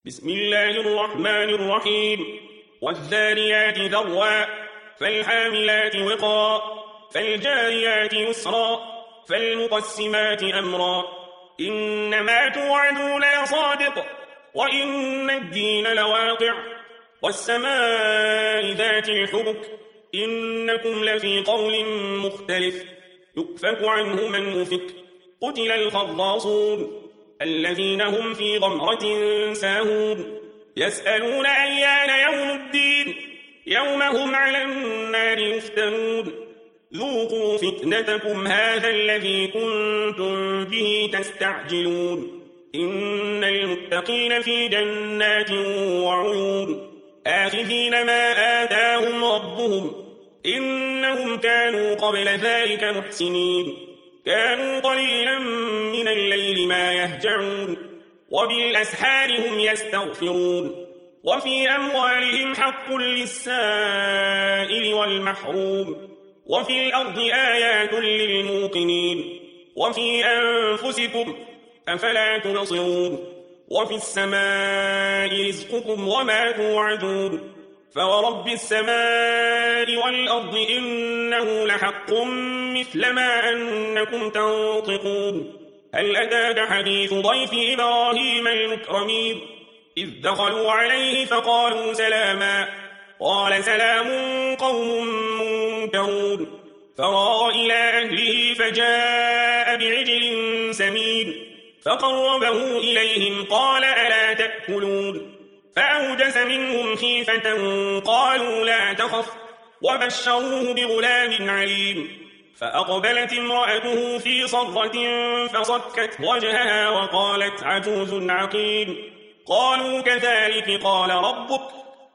بسم الله الرحمن الرحيم والذاريات ذروا فالحاملات وقرا فالجاريات يسرا فالمقسمات أمرا إنما توعدون لصادق وإن الدين لواقع والسماء ذات الحبك إنكم لفي قول مختلف يؤفك عنه من أفك قتل الخراصون الذين هم في غمرة ساهون يسألون أيان يوم الدين يوم هم على النار يفتنون ذوقوا فتنتكم هذا الذي كنتم به تستعجلون إن المتقين في جنات وعيون آخذين ما آتاهم ربهم إنهم كانوا قبل ذلك محسنين كانوا قليلا من الليل ما يهجعون وبالأسحار هم يستغفرون وفي أموالهم حق للسائل والمحروم وفي الأرض آيات للموقنين وفي أنفسكم أفلا تبصرون وفي السماء رزقكم وما توعدون فورب السماء والأرض إنه لحق مثل ما أنكم تنطقون هل أتاك حديث ضيف إبراهيم المكرمين إذ دخلوا عليه فقالوا سلاما قال سلام قوم منكرون فراغ إلى أهله فجاء بعجل سمين فقربه إليهم قال ألا تأكلون فأوجس منهم خيفة قالوا لا تخف وبشروه بغلام عليم فأقبلت امرأته في صرة فصكت وجهها وقالت عجوز عقيم قالوا كذلك قال ربك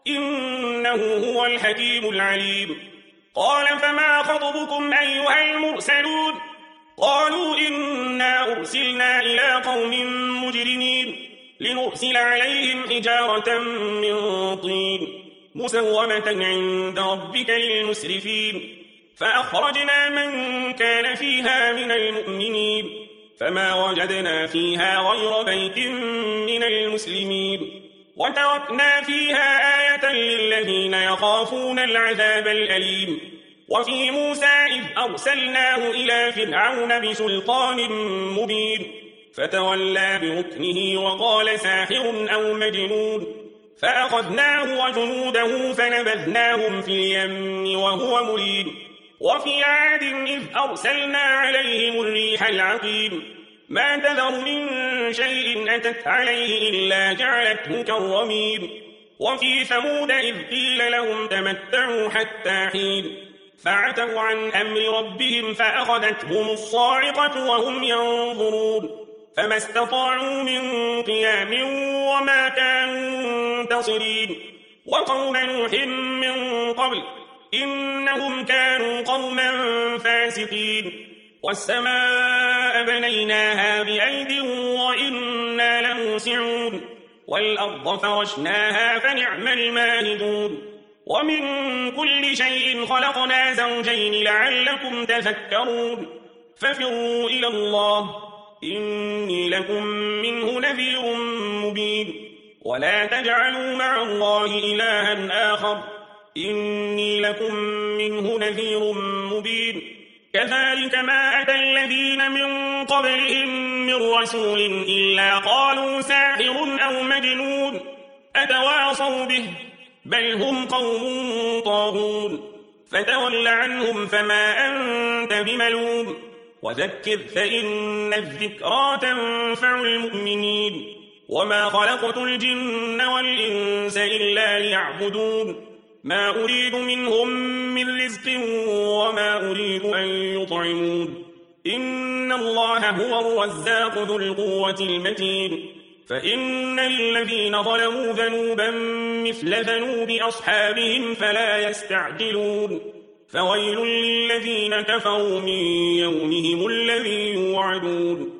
إنه هو الحكيم العليم قال فما خطبكم أيها المرسلون قالوا إنا أرسلنا إلى قوم مجرمين لنرسل عليهم حجارة من طين مسومة عند ربك للمسرفين فأخرجنا من كان فيها من المؤمنين فما وجدنا فيها غير بيت من المسلمين وتركنا فيها آية للذين يخافون العذاب الأليم وفي موسى إذ أرسلناه إلى فرعون بسلطان مبين فتولى بركنه وقال ساحر أو مجنون فأخذناه وجنوده فنبذناهم في اليم وهو مليم وفي عاد إذ أرسلنا عليهم الريح العقيم ما تذر من شيء أتت عليه إلا جعلته كالرميم وفي ثمود إذ قيل لهم تمتعوا حتى حين فعتوا عن أمر ربهم فأخذتهم الصاعقة وهم ينظرون فما استطاعوا من قيام وما كانوا منتصرين وقوم نوح من قبل إنهم كانوا قوما فاسقين والسماء بنيناها بأيد وإنا لموسعون والأرض فرشناها فنعم الماهدون ومن كل شيء خلقنا زوجين لعلكم تذكرون ففروا إلى الله إني لكم منه نذير مبين ولا تجعلوا مع الله إلها آخر إني لكم منه نذير مبين كذلك ما أتى الذين من قبلهم من رسول إلا قالوا ساحر أو مجنون أتواصوا به بل هم قوم طاغون فتول عنهم فما أنت بملوم وذكر فإن الذكرى تنفع المؤمنين وما خلقت الجن والإنس إلا ليعبدون ما أريد منهم من رزق وما أريد أن يطعمون إن الله هو الرزاق ذو القوة المتين فإن للذين ظلموا ذنوبا مثل ذنوب أصحابهم فلا يستعجلون فويل للذين كفروا من يومهم الذي يوعدون